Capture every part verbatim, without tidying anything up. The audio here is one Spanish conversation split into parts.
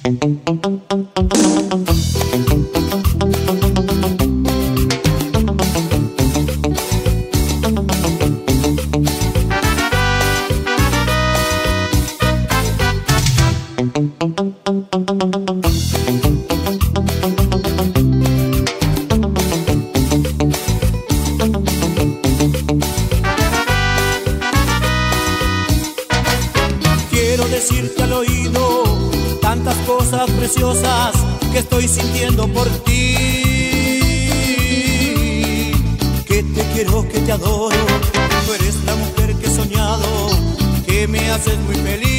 Quiero decirte al oído tantas cosas preciosas que estoy sintiendo por ti. Que te quiero, que te adoro, tú eres la mujer que he soñado, que me haces muy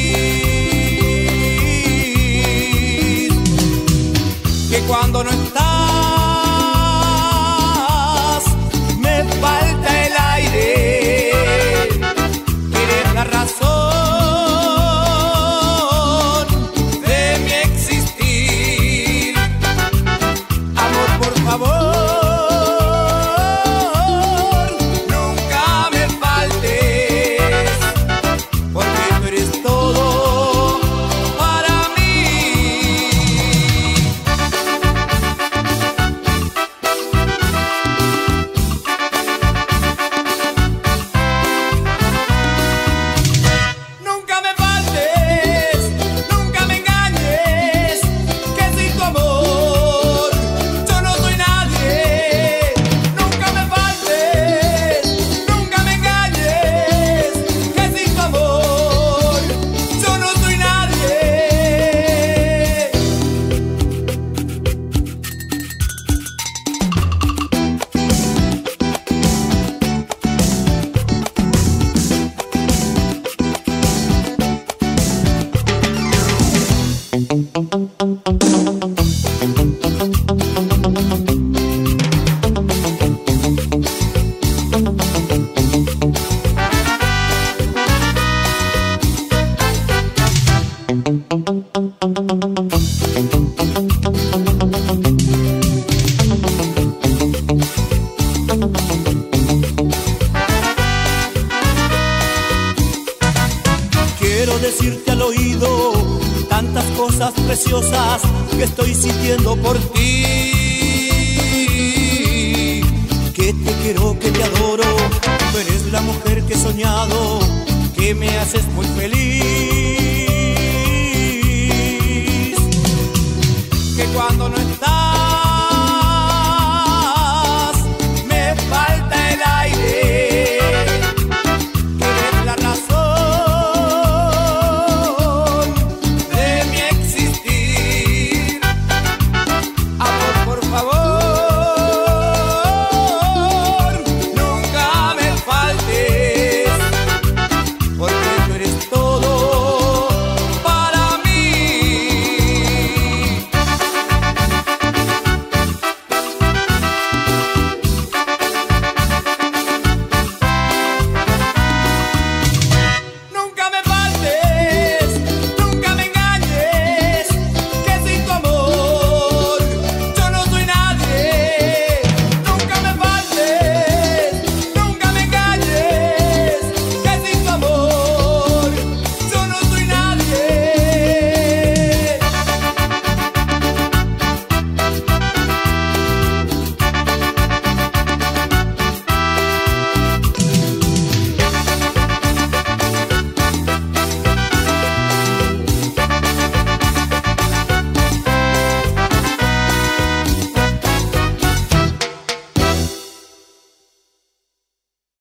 feliz. Que cuando no estás me falta el aire, que eres la razón Quiero decirte al oído tantas cosas preciosas que estoy sintiendo por ti. Que te quiero, que te adoro, tú eres la mujer que he soñado, que me haces muy feliz.